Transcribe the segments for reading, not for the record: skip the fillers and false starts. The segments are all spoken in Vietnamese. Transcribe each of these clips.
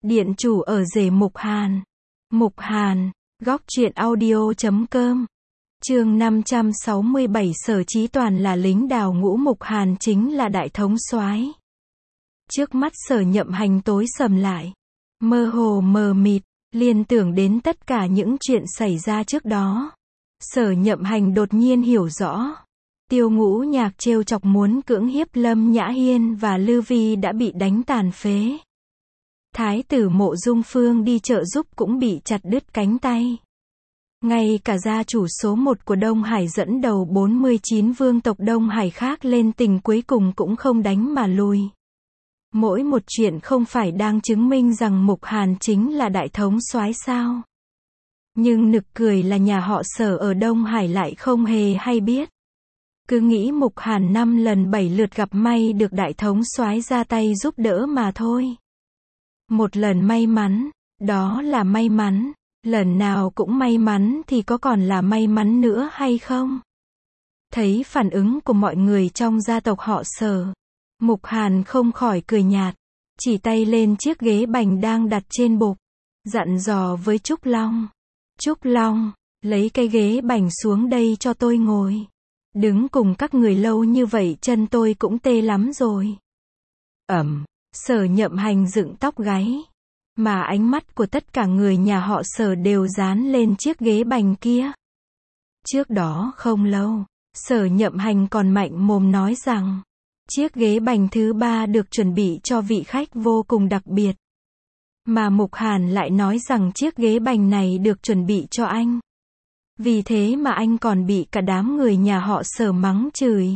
Điện chủ ở rể Mục Hàn. Mục Hàn, góc truyện audio.com. Chương 567 Sở Chí Toàn là lính đào ngũ, Mục Hàn chính là đại thống soái. Trước mắt Sở Nhậm Hành tối sầm lại, mơ hồ mờ mịt, liên tưởng đến tất cả những chuyện xảy ra trước đó. Sở Nhậm Hành đột nhiên hiểu rõ, Tiêu Ngũ Nhạc trêu chọc muốn cưỡng hiếp Lâm Nhã Hiên và Lư Vi đã bị đánh tàn phế. Thái tử Mộ Dung Phương đi trợ giúp cũng bị chặt đứt cánh tay. Ngay cả gia chủ số 1 của Đông Hải dẫn đầu 49 vương tộc Đông Hải khác lên tình cuối cùng cũng không đánh mà lui. Mỗi một chuyện không phải đang chứng minh rằng Mục Hàn chính là đại thống soái sao? Nhưng nực cười là nhà họ Sở ở Đông Hải lại không hề hay biết. Cứ nghĩ Mục Hàn 5 lần 7 lượt gặp may được đại thống soái ra tay giúp đỡ mà thôi. Một lần may mắn, đó là may mắn, lần nào cũng may mắn thì có còn là may mắn nữa hay không? Thấy phản ứng của mọi người trong gia tộc họ Sở, Mục Hàn không khỏi cười nhạt, chỉ tay lên chiếc ghế bành đang đặt trên bục, dặn dò với Trúc Long. Trúc Long, lấy cái ghế bành xuống đây cho tôi ngồi. Đứng cùng các người lâu như vậy chân tôi cũng tê lắm rồi. Sở Nhậm Hành dựng tóc gáy, mà ánh mắt của tất cả người nhà họ Sở đều dán lên chiếc ghế bành kia. Trước đó không lâu, Sở Nhậm Hành còn mạnh mồm nói rằng, chiếc ghế bành thứ 3 được chuẩn bị cho vị khách vô cùng đặc biệt. Mà Mục Hàn lại nói rằng chiếc ghế bành này được chuẩn bị cho anh. Vì thế mà anh còn bị cả đám người nhà họ Sở mắng chửi.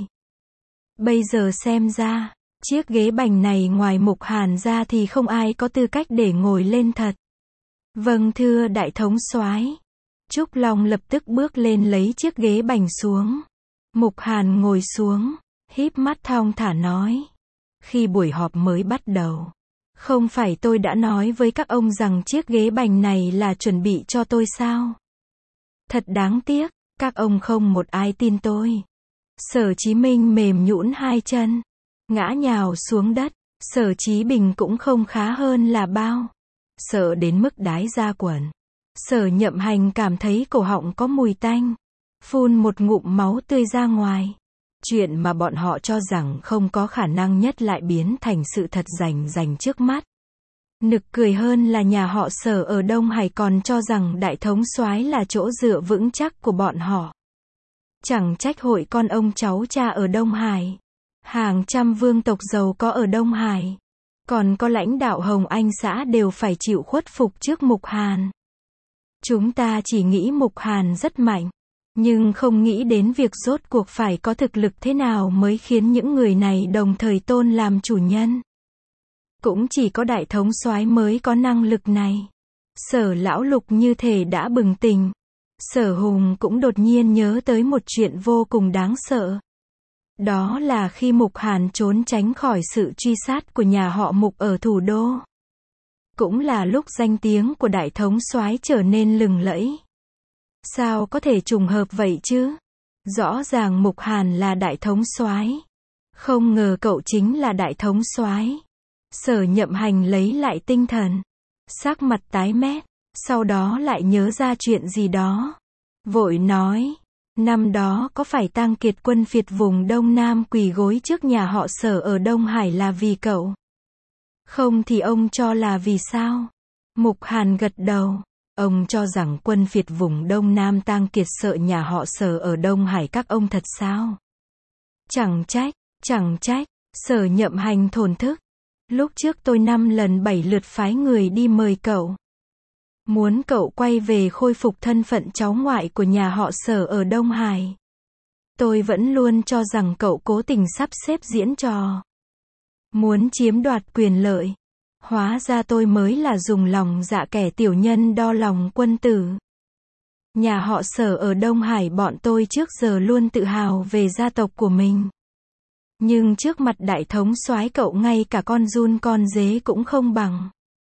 Bây giờ xem ra, chiếc ghế bành này ngoài Mục Hàn ra thì không ai có tư cách để ngồi lên thật. Vâng thưa đại thống soái. Trúc Long lập tức bước lên lấy chiếc ghế bành xuống. Mục Hàn ngồi xuống, híp mắt thong thả nói. Khi buổi họp mới bắt đầu, không phải tôi đã nói với các ông rằng chiếc ghế bành này là chuẩn bị cho tôi sao? Thật đáng tiếc, các ông không một ai tin tôi. Sở Chí Minh mềm nhũn hai chân, ngã nhào xuống đất. Sở Chí Bình cũng không khá hơn là bao, sợ đến mức đái ra quần. Sở Nhậm Hành cảm thấy cổ họng có mùi tanh, phun một ngụm máu tươi ra ngoài. Chuyện mà bọn họ cho rằng không có khả năng nhất lại biến thành sự thật rành trước mắt. Nực cười hơn là nhà họ Sở ở Đông Hải còn cho rằng đại thống soái là chỗ dựa vững chắc của bọn họ. Chẳng trách hội con ông cháu cha ở Đông Hải, hàng trăm vương tộc giàu có ở Đông Hải, còn có lãnh đạo Hồng Anh xã đều phải chịu khuất phục trước Mục Hàn. Chúng ta chỉ nghĩ Mục Hàn rất mạnh, nhưng không nghĩ đến việc rốt cuộc phải có thực lực thế nào mới khiến những người này đồng thời tôn làm chủ nhân. Cũng chỉ có đại thống soái mới có năng lực này. Sở Lão Lục như thể đã bừng tỉnh. Sở Hùng cũng đột nhiên nhớ tới một chuyện vô cùng đáng sợ. Đó là khi Mục Hàn trốn tránh khỏi sự truy sát của nhà họ Mục ở thủ đô. Cũng là lúc danh tiếng của đại thống soái trở nên lừng lẫy. Sao có thể trùng hợp vậy chứ? Rõ ràng Mục Hàn là đại thống soái. Không ngờ cậu chính là đại thống soái. Sở Nhậm Hành lấy lại tinh thần, sắc mặt tái mét, sau đó lại nhớ ra chuyện gì đó. Vội nói, năm đó có phải Tang Kiệt quân phiệt vùng Đông Nam quỳ gối trước nhà họ Sở ở Đông Hải là vì cậu? Không thì ông cho là vì sao? Mục Hàn gật đầu, ông cho rằng quân phiệt vùng Đông Nam Tang Kiệt sợ nhà họ Sở ở Đông Hải các ông thật sao? Chẳng trách, Sở Nhậm Hành thổn thức. Lúc trước tôi 5 lần 7 lượt phái người đi mời cậu. Muốn cậu quay về khôi phục thân phận cháu ngoại của nhà họ Sở ở Đông Hải. Tôi vẫn luôn cho rằng cậu cố tình sắp xếp diễn trò. Muốn chiếm đoạt quyền lợi. Hóa ra tôi mới là dùng lòng dạ kẻ tiểu nhân đo lòng quân tử. Nhà họ Sở ở Đông Hải bọn tôi trước giờ luôn tự hào về gia tộc của mình. Nhưng trước mặt đại thống soái cậu ngay cả con giun con dế cũng không bằng.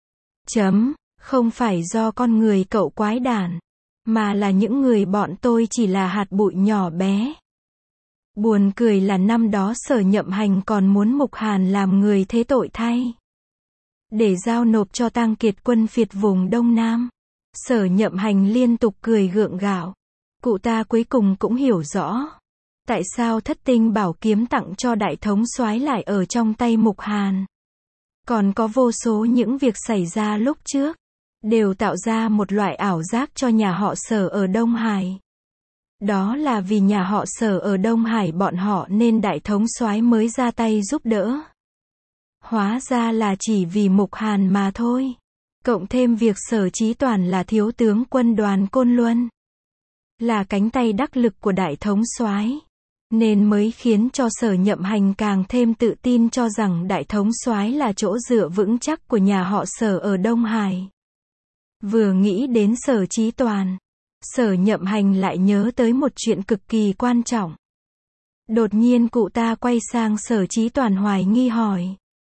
Không phải do con người cậu quái đản, mà là những người bọn tôi chỉ là hạt bụi nhỏ bé. Buồn cười là năm đó Sở Nhậm Hành còn muốn Mục Hàn làm người thế tội thay. để giao nộp cho Tang Kiệt quân phiệt vùng Đông Nam. Sở Nhậm Hành liên tục cười gượng gạo. Cụ ta cuối cùng cũng hiểu rõ. Tại sao thất tinh bảo kiếm tặng cho đại thống soái lại ở trong tay Mục Hàn. Còn có vô số những việc xảy ra lúc trước, đều tạo ra một loại ảo giác cho nhà họ Sở ở Đông Hải. Đó là vì nhà họ Sở ở Đông Hải bọn họ nên đại thống soái mới ra tay giúp đỡ. Hóa ra là chỉ vì Mục Hàn mà thôi. Cộng thêm việc Sở Chí Toàn là thiếu tướng quân đoàn Côn Luân, là cánh tay đắc lực của đại thống soái, nên mới khiến cho Sở Nhậm Hành càng thêm tự tin cho rằng đại thống soái là chỗ dựa vững chắc của nhà họ Sở ở Đông Hải. Vừa nghĩ đến Sở Chí Toàn, Sở Nhậm Hành lại nhớ tới một chuyện cực kỳ quan trọng. Đột nhiên cụ ta quay sang Sở Chí Toàn hoài nghi hỏi.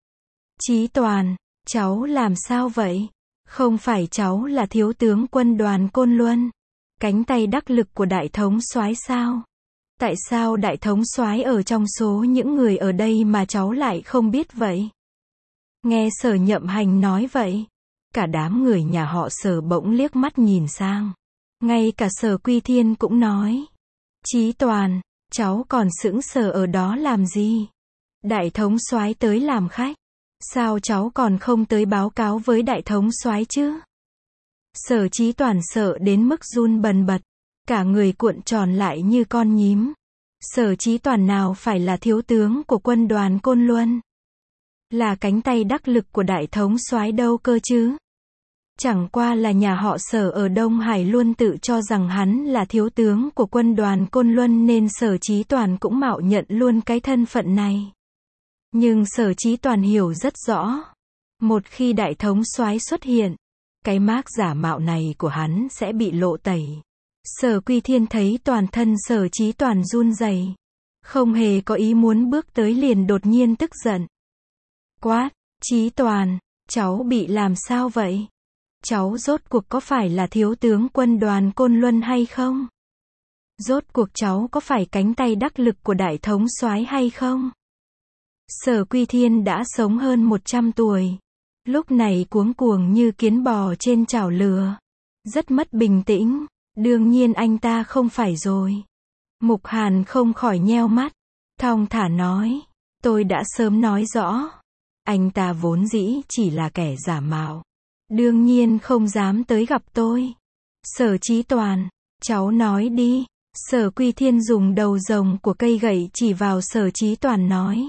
Chí Toàn, cháu làm sao vậy? Không phải cháu là thiếu tướng quân đoàn Côn Luân, cánh tay đắc lực của đại thống soái sao? Tại sao đại thống soái ở trong số những người ở đây mà cháu lại không biết vậy? Nghe Sở Nhậm Hành nói vậy, cả đám người nhà họ Sở bỗng liếc mắt nhìn sang. Ngay cả Sở Quy Thiên cũng nói. Chí Toàn, cháu còn sững sờ ở đó làm gì? Đại thống soái tới làm khách. Sao cháu còn không tới báo cáo với đại thống soái chứ? Sở Chí Toàn sợ đến mức run bần bật, cả người cuộn tròn lại như con nhím. Sở Chí Toàn nào phải là thiếu tướng của quân đoàn Côn Luân, là cánh tay đắc lực của đại thống soái đâu cơ chứ? Chẳng qua là nhà họ Sở ở Đông Hải luôn tự cho rằng hắn là thiếu tướng của quân đoàn Côn Luân nên Sở Chí Toàn cũng mạo nhận luôn cái thân phận này. Nhưng Sở Chí Toàn hiểu rất rõ, một khi đại thống soái xuất hiện, cái mác giả mạo này của hắn sẽ bị lộ tẩy. Sở Quy Thiên thấy toàn thân Sở Chí Toàn run rẩy, không hề có ý muốn bước tới liền đột nhiên tức giận. Quát, Chí Toàn, cháu bị làm sao vậy? Cháu rốt cuộc có phải là thiếu tướng quân đoàn Côn Luân hay không? Rốt cuộc cháu có phải cánh tay đắc lực của đại thống soái hay không? Sở Quy Thiên đã sống hơn 100 tuổi. Lúc này cuống cuồng như kiến bò trên chảo lửa. Rất mất bình tĩnh. Đương nhiên anh ta không phải rồi. Mục Hàn không khỏi nheo mắt. Thong thả nói. Tôi đã sớm nói rõ. Anh ta vốn dĩ chỉ là kẻ giả mạo. Đương nhiên không dám tới gặp tôi. Sở Chí Toàn, cháu nói đi. Sở Quy Thiên dùng đầu rồng của cây gậy chỉ vào Sở Chí Toàn nói.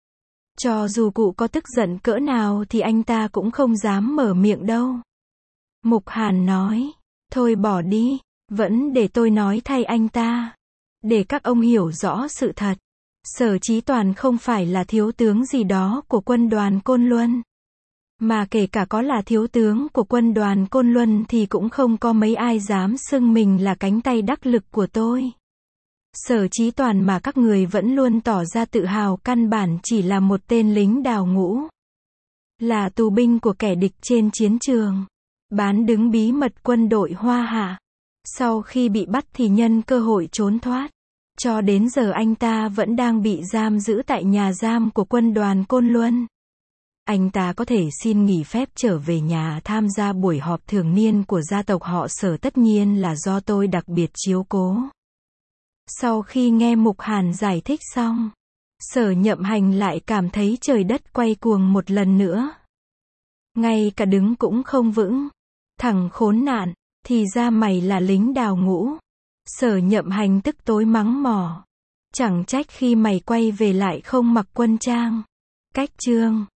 Cho dù cụ có tức giận cỡ nào thì anh ta cũng không dám mở miệng đâu. Mục Hàn nói, thôi bỏ đi, vẫn để tôi nói thay anh ta. Để các ông hiểu rõ sự thật. Sở Chí Toàn không phải là thiếu tướng gì đó của quân đoàn Côn Luân. Mà kể cả có là thiếu tướng của quân đoàn Côn Luân thì cũng không có mấy ai dám xưng mình là cánh tay đắc lực của tôi. Sở Chí Toàn mà các người vẫn luôn tỏ ra tự hào căn bản chỉ là một tên lính đào ngũ. Là tù binh của kẻ địch trên chiến trường. Bán đứng bí mật quân đội Hoa Hạ. Sau khi bị bắt thì nhân cơ hội trốn thoát. Cho đến giờ anh ta vẫn đang bị giam giữ tại nhà giam của quân đoàn Côn Luân. Anh ta có thể xin nghỉ phép trở về nhà tham gia buổi họp thường niên của gia tộc họ Sở, tất nhiên là do tôi đặc biệt chiếu cố. Sau khi nghe Mục Hàn giải thích xong, Sở Nhậm Hành lại cảm thấy trời đất quay cuồng một lần nữa. Ngay cả đứng cũng không vững. Thằng khốn nạn, thì ra mày là lính đào ngũ. Sở Nhậm Hành tức tối mắng mỏ. Chẳng trách khi mày quay về lại không mặc quân trang. Cách chương